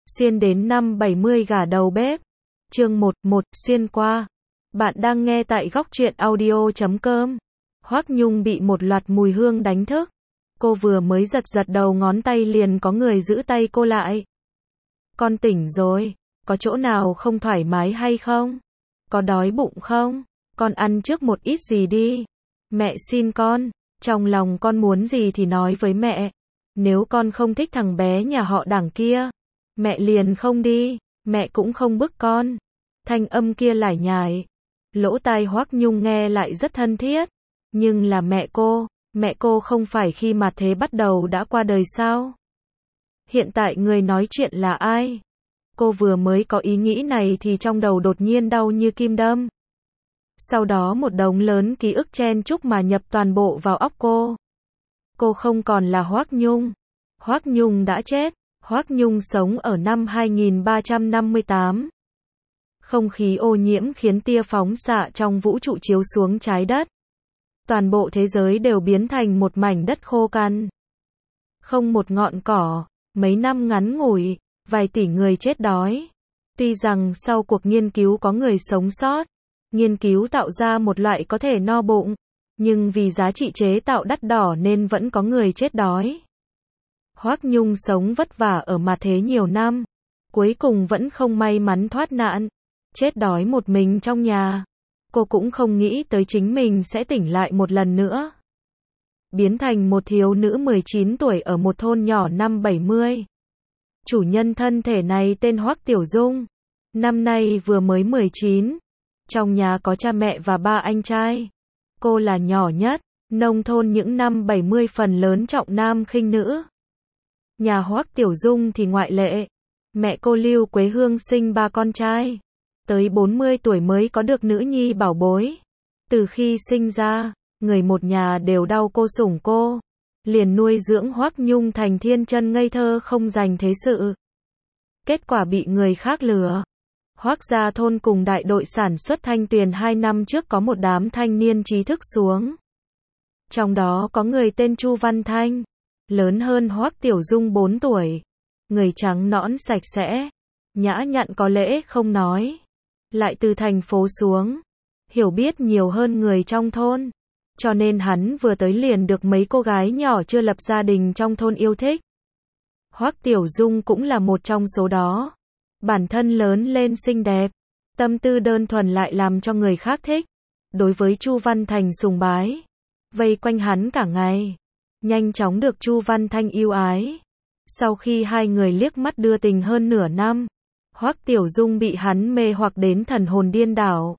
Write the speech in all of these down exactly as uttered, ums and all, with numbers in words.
Xuyên đến năm bảy mươi gả đầu bếp. Chương một, một, xuyên qua. Bạn đang nghe tại góc truyện audio chấm com. Hoắc Nhung bị một loạt mùi hương đánh thức. Cô vừa mới giật giật đầu ngón tay liền có người giữ tay cô lại. Con tỉnh rồi, có chỗ nào không thoải mái hay không? Có đói bụng không? Con ăn trước một ít gì đi. Mẹ xin con, trong lòng con muốn gì thì nói với mẹ. Nếu con không thích thằng bé nhà họ Đảng kia, mẹ liền không đi, mẹ cũng không bức con. Thanh âm kia lải nhải. Lỗ tai Hoắc Nhung nghe lại rất thân thiết. Nhưng là mẹ cô, mẹ cô không phải khi mà thế bắt đầu đã qua đời sao? Hiện tại người nói chuyện là ai? Cô vừa mới có ý nghĩ này thì trong đầu đột nhiên đau như kim đâm. Sau đó một đống lớn ký ức chen chúc mà nhập toàn bộ vào óc cô. Cô không còn là Hoắc Nhung. Hoắc Nhung đã chết. Hoắc Nhung sống ở năm hai nghìn ba trăm năm mươi tám. Không khí ô nhiễm khiến tia phóng xạ trong vũ trụ chiếu xuống trái đất. Toàn bộ thế giới đều biến thành một mảnh đất khô cằn. Không một ngọn cỏ, mấy năm ngắn ngủi, vài tỷ người chết đói. Tuy rằng sau cuộc nghiên cứu có người sống sót, nghiên cứu tạo ra một loại có thể no bụng, nhưng vì giá trị chế tạo đắt đỏ nên vẫn có người chết đói. Hoắc Nhung sống vất vả ở mặt thế nhiều năm, cuối cùng vẫn không may mắn thoát nạn, chết đói một mình trong nhà. Cô cũng không nghĩ tới chính mình sẽ tỉnh lại một lần nữa. Biến thành một thiếu nữ mười chín tuổi ở một thôn nhỏ năm bảy mươi. Chủ nhân thân thể này tên Hoắc Tiểu Dung. Năm nay vừa mới mười chín. Trong nhà có cha mẹ và ba anh trai. Cô là nhỏ nhất. Nông thôn những năm bảy mươi phần lớn trọng nam khinh nữ. Nhà Hoắc Tiểu Dung thì ngoại lệ. Mẹ cô Lưu Quế Hương sinh ba con trai. Tới bốn mươi tuổi mới có được nữ nhi bảo bối. Từ khi sinh ra, người một nhà đều đau cô sủng cô. Liền nuôi dưỡng Hoắc Nhung thành thiên chân ngây thơ không dành thế sự. Kết quả bị người khác lừa. Hoắc gia thôn cùng đại đội sản xuất Thanh Tuyền hai năm trước có một đám thanh niên trí thức xuống. Trong đó có người tên Chu Văn Thanh, lớn hơn Hoắc Tiểu Dung bốn tuổi. Người trắng nõn sạch sẽ, nhã nhặn có lễ không nói. Lại từ thành phố xuống, hiểu biết nhiều hơn người trong thôn. Cho nên hắn vừa tới liền được mấy cô gái nhỏ chưa lập gia đình trong thôn yêu thích. Hoắc Tiểu Dung cũng là một trong số đó. Bản thân lớn lên xinh đẹp, tâm tư đơn thuần lại làm cho người khác thích. Đối với Chu Văn Thành sùng bái, vây quanh hắn cả ngày. Nhanh chóng được Chu Văn Thanh yêu ái. Sau khi hai người liếc mắt đưa tình hơn nửa năm, Hoắc Tiểu Dung bị hắn mê hoặc đến thần hồn điên đảo.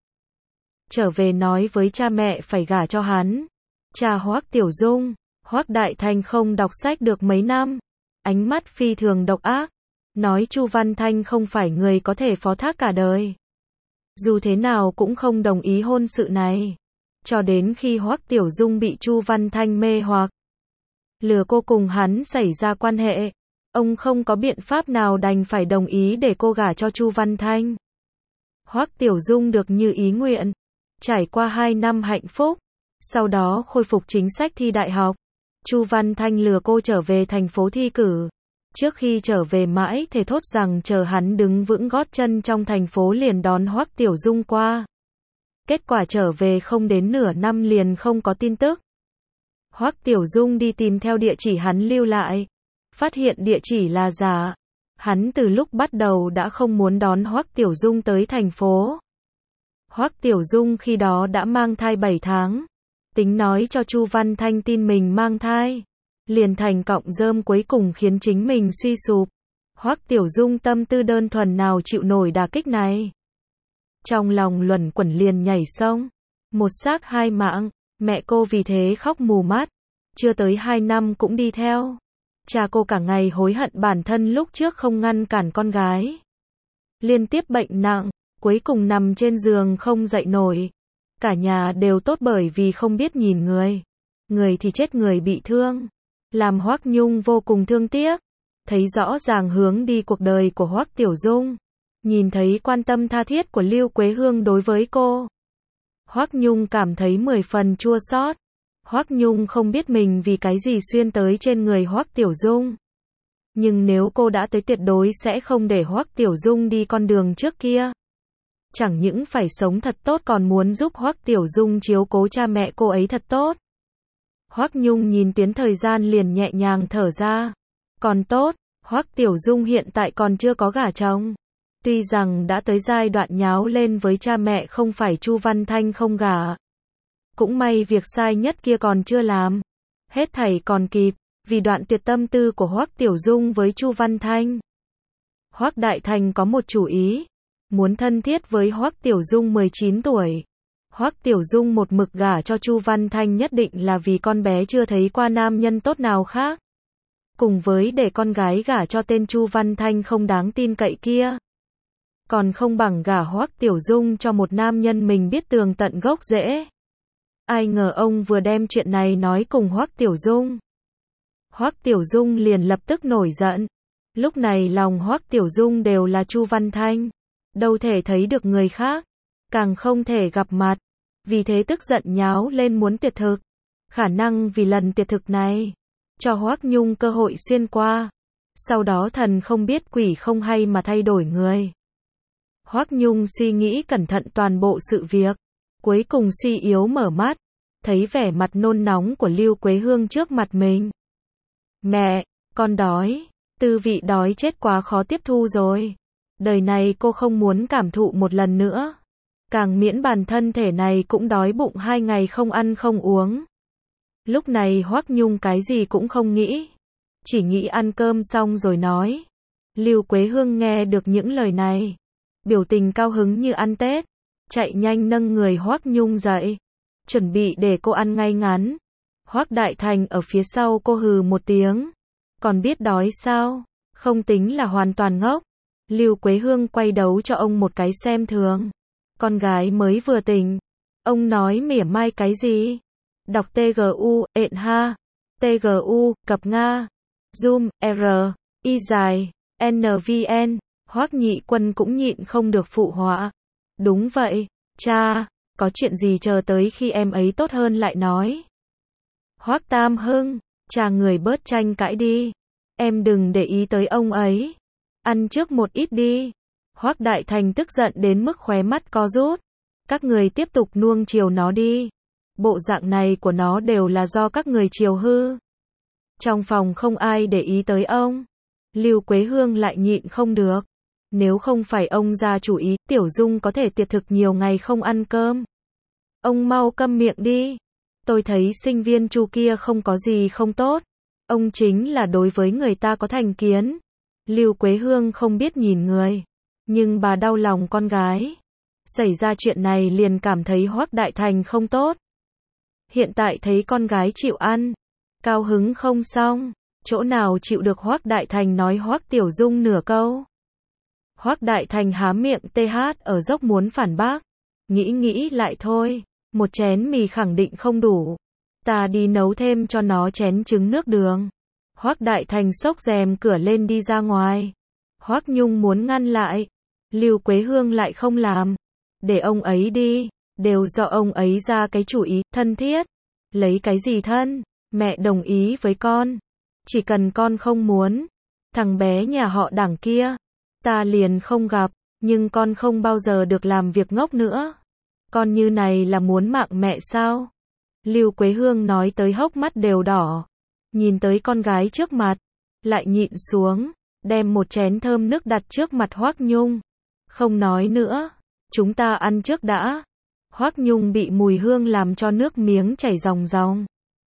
Trở về nói với cha mẹ phải gả cho hắn. Cha Hoắc Tiểu Dung, Hoắc Đại Thành không đọc sách được mấy năm, ánh mắt phi thường độc ác, nói Chu Văn Thanh không phải người có thể phó thác cả đời. Dù thế nào cũng không đồng ý hôn sự này. Cho đến khi Hoắc Tiểu Dung bị Chu Văn Thanh mê hoặc, lừa cô cùng hắn xảy ra quan hệ, ông không có biện pháp nào đành phải đồng ý để cô gả cho Chu Văn Thanh. Hoắc Tiểu Dung được như ý nguyện, trải qua hai năm hạnh phúc, sau đó khôi phục chính sách thi đại học. Chu Văn Thanh lừa cô trở về thành phố thi cử. Trước khi trở về mãi thề thốt rằng chờ hắn đứng vững gót chân trong thành phố liền đón Hoắc Tiểu Dung qua. Kết quả trở về không đến nửa năm liền không có tin tức. Hoắc Tiểu Dung đi tìm theo địa chỉ hắn lưu lại, phát hiện địa chỉ là giả. Hắn từ lúc bắt đầu đã không muốn đón Hoắc Tiểu Dung tới thành phố. Hoắc Tiểu Dung khi đó đã mang thai bảy tháng, tính nói cho Chu Văn Thanh tin mình mang thai, liền thành cọng rơm cuối cùng khiến chính mình suy sụp. Hoắc Tiểu Dung tâm tư đơn thuần nào chịu nổi đả kích này. Trong lòng luẩn quẩn liền nhảy sông, một xác hai mạng, mẹ cô vì thế khóc mù mắt, chưa tới hai năm cũng đi theo. Cha cô cả ngày hối hận bản thân lúc trước không ngăn cản con gái. Liên tiếp bệnh nặng, cuối cùng nằm trên giường không dậy nổi. Cả nhà đều tốt bởi vì không biết nhìn người. Người thì chết người bị thương. Làm Hoắc Nhung vô cùng thương tiếc. Thấy rõ ràng hướng đi cuộc đời của Hoắc Tiểu Dung. Nhìn thấy quan tâm tha thiết của Lưu Quế Hương đối với cô. Hoắc Nhung cảm thấy mười phần chua xót. Hoắc Nhung không biết mình vì cái gì xuyên tới trên người Hoắc Tiểu Dung. Nhưng nếu cô đã tới tuyệt đối sẽ không để Hoắc Tiểu Dung đi con đường trước kia. Chẳng những phải sống thật tốt còn muốn giúp Hoắc Tiểu Dung chiếu cố cha mẹ cô ấy thật tốt. Hoắc Nhung nhìn tuyến thời gian liền nhẹ nhàng thở ra. Còn tốt, Hoắc Tiểu Dung hiện tại còn chưa có gả chồng. Tuy rằng đã tới giai đoạn nháo lên với cha mẹ không phải Chu Văn Thanh không gả. Cũng may việc sai nhất kia còn chưa làm. Hết thảy còn kịp, vì đoạn tuyệt tâm tư của Hoắc Tiểu Dung với Chu Văn Thanh. Hoắc Đại Thành có một chủ ý, muốn thân thiết với Hoắc Tiểu Dung mười chín tuổi. Hoắc Tiểu Dung một mực gả cho Chu Văn Thanh nhất định là vì con bé chưa thấy qua nam nhân tốt nào khác. Cùng với để con gái gả cho tên Chu Văn Thanh không đáng tin cậy kia. Còn không bằng gả Hoắc Tiểu Dung cho một nam nhân mình biết tường tận gốc rễ. Ai ngờ ông vừa đem chuyện này nói cùng Hoắc Tiểu Dung. Hoắc Tiểu Dung liền lập tức nổi giận. Lúc này lòng Hoắc Tiểu Dung đều là Chu Văn Thanh. Đâu thể thấy được người khác. Càng không thể gặp mặt. Vì thế tức giận nháo lên muốn tuyệt thực. Khả năng vì lần tuyệt thực này. Cho Hoắc Nhung cơ hội xuyên qua. Sau đó thần không biết quỷ không hay mà thay đổi người. Hoắc Nhung suy nghĩ cẩn thận toàn bộ sự việc. Cuối cùng suy yếu mở mắt. Thấy vẻ mặt nôn nóng của Lưu Quế Hương trước mặt mình. Mẹ, con đói. Tư vị đói chết quá khó tiếp thu rồi. Đời này cô không muốn cảm thụ một lần nữa. Càng miễn bản thân thể này cũng đói bụng hai ngày không ăn không uống. Lúc này Hoắc Nhung cái gì cũng không nghĩ. Chỉ nghĩ ăn cơm xong rồi nói. Lưu Quế Hương nghe được những lời này. Biểu tình cao hứng như ăn Tết. Chạy nhanh nâng người Hoắc Nhung dậy. Chuẩn bị để cô ăn ngay ngắn. Hoắc Đại Thành ở phía sau cô hừ một tiếng. Còn biết đói sao? Không tính là hoàn toàn ngốc. Lưu Quế Hương quay đầu cho ông một cái xem thường. Con gái mới vừa tỉnh. Ông nói mỉa mai cái gì? Đọc tê giê u, ẹn ha. tê giê u, cập Nga. Zoom, R, Y dài, N V N. Hoắc Nhị Quân cũng nhịn không được phụ họa. Đúng vậy, cha, có chuyện gì chờ tới khi em ấy tốt hơn lại nói. Hoắc Tam Hưng, cha người bớt tranh cãi đi. Em đừng để ý tới ông ấy. Ăn trước một ít đi. Hoắc Đại Thành tức giận đến mức khóe mắt co rút. Các người tiếp tục nuông chiều nó đi. Bộ dạng này của nó đều là do các người chiều hư. Trong phòng không ai để ý tới ông. Lưu Quế Hương lại nhịn không được. Nếu không phải ông ra chủ ý, Tiểu Dung có thể tiệt thực nhiều ngày không ăn cơm. Ông mau câm miệng đi. Tôi thấy sinh viên Chu kia không có gì không tốt. Ông chính là đối với người ta có thành kiến. Lưu Quế Hương không biết nhìn người. Nhưng bà đau lòng con gái. Xảy ra chuyện này liền cảm thấy Hoắc Đại Thành không tốt. Hiện tại thấy con gái chịu ăn. Cao hứng không xong. Chỗ nào chịu được Hoắc Đại Thành nói Hoắc Tiểu Dung nửa câu. Hoắc Đại Thành há miệng tê hát ở dốc muốn phản bác. Nghĩ nghĩ lại thôi. Một chén mì khẳng định không đủ. Ta đi nấu thêm cho nó chén trứng nước đường. Hoắc Đại Thành xốc rèm cửa lên đi ra ngoài. Hoắc Nhung muốn ngăn lại. Lưu Quế Hương lại không làm. Để ông ấy đi. Đều do ông ấy ra cái chủ ý thân thiết. Lấy cái gì thân? Mẹ đồng ý với con. Chỉ cần con không muốn. Thằng bé nhà họ Đảng kia. Ta liền không gặp. Nhưng con không bao giờ được làm việc ngốc nữa. Con như này là muốn mạng mẹ sao? Lưu Quế Hương nói tới hốc mắt đều đỏ. Nhìn tới con gái trước mặt. Lại nhịn xuống. Đem một chén thơm nước đặt trước mặt Hoắc Nhung. Không nói nữa. Chúng ta ăn trước đã. Hoắc Nhung bị mùi hương làm cho nước miếng chảy ròng ròng.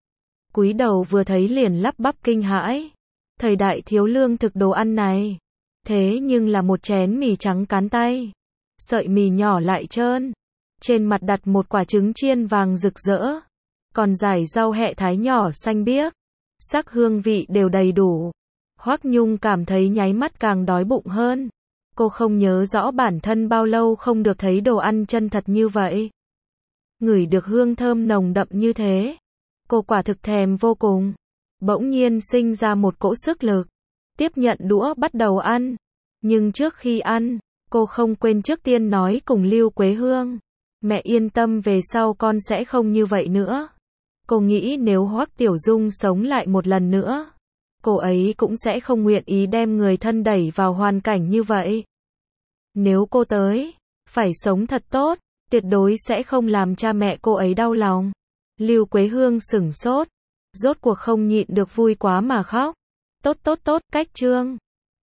Cúi đầu vừa thấy liền lắp bắp kinh hãi. Thời đại thiếu lương thực đồ ăn này. Thế nhưng là một chén mì trắng cán tay. Sợi mì nhỏ lại trơn. Trên mặt đặt một quả trứng chiên vàng rực rỡ. Còn dải rau hẹ thái nhỏ xanh biếc. Sắc hương vị đều đầy đủ. Hoắc Nhung cảm thấy nháy mắt càng đói bụng hơn. Cô không nhớ rõ bản thân bao lâu không được thấy đồ ăn chân thật như vậy. Ngửi được hương thơm nồng đậm như thế. Cô quả thực thèm vô cùng. Bỗng nhiên sinh ra một cỗ sức lực. Tiếp nhận đũa bắt đầu ăn. Nhưng trước khi ăn, cô không quên trước tiên nói cùng Lưu Quế Hương. Mẹ yên tâm về sau con sẽ không như vậy nữa. Cô nghĩ nếu Hoắc Tiểu Dung sống lại một lần nữa, cô ấy cũng sẽ không nguyện ý đem người thân đẩy vào hoàn cảnh như vậy. Nếu cô tới, phải sống thật tốt, tuyệt đối sẽ không làm cha mẹ cô ấy đau lòng. Lưu Quế Hương sửng sốt, rốt cuộc không nhịn được vui quá mà khóc. Tốt tốt tốt, cách chương.